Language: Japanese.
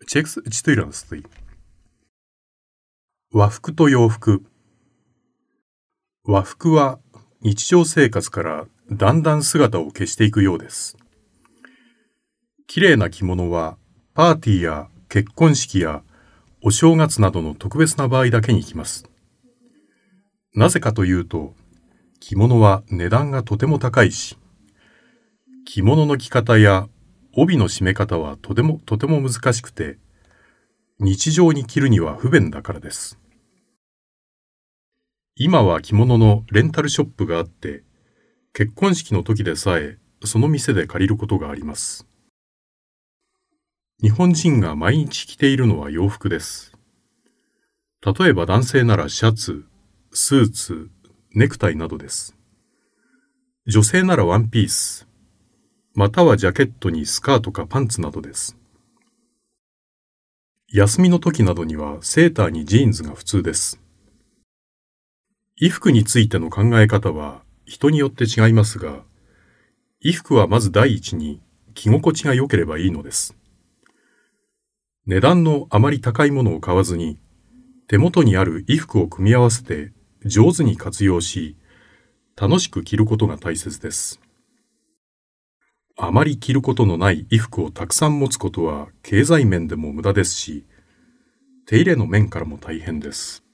책쓰이라는和服と洋服。和服は日常生活からだんだん姿を消していくようです。綺麗な着物はパーティーや結婚式やお正月などの特別な場合だけに着ます。なぜかというと、着物は値段がとても高いし、着物の着方や帯の締め方はとても難しくて、日常に着るには不便だからです。今は着物のレンタルショップがあって、結婚式の時でさえその店で借りることがあります。日本人が毎日着ているのは洋服です。例えば男性ならシャツ、スーツ、ネクタイなどです。女性ならワンピース、またはジャケットにスカートかパンツなどです。休みの時などにはセーターにジーンズが普通です。衣服についての考え方は人によって違いますが、衣服はまず第一に着心地が良ければいいのです。値段のあまり高いものを買わずに、手元にある衣服を組み合わせて上手に活用し、楽しく着ることが大切です。あまり着ることのない衣服をたくさん持つことは経済面でも無駄ですし、手入れの面からも大変です。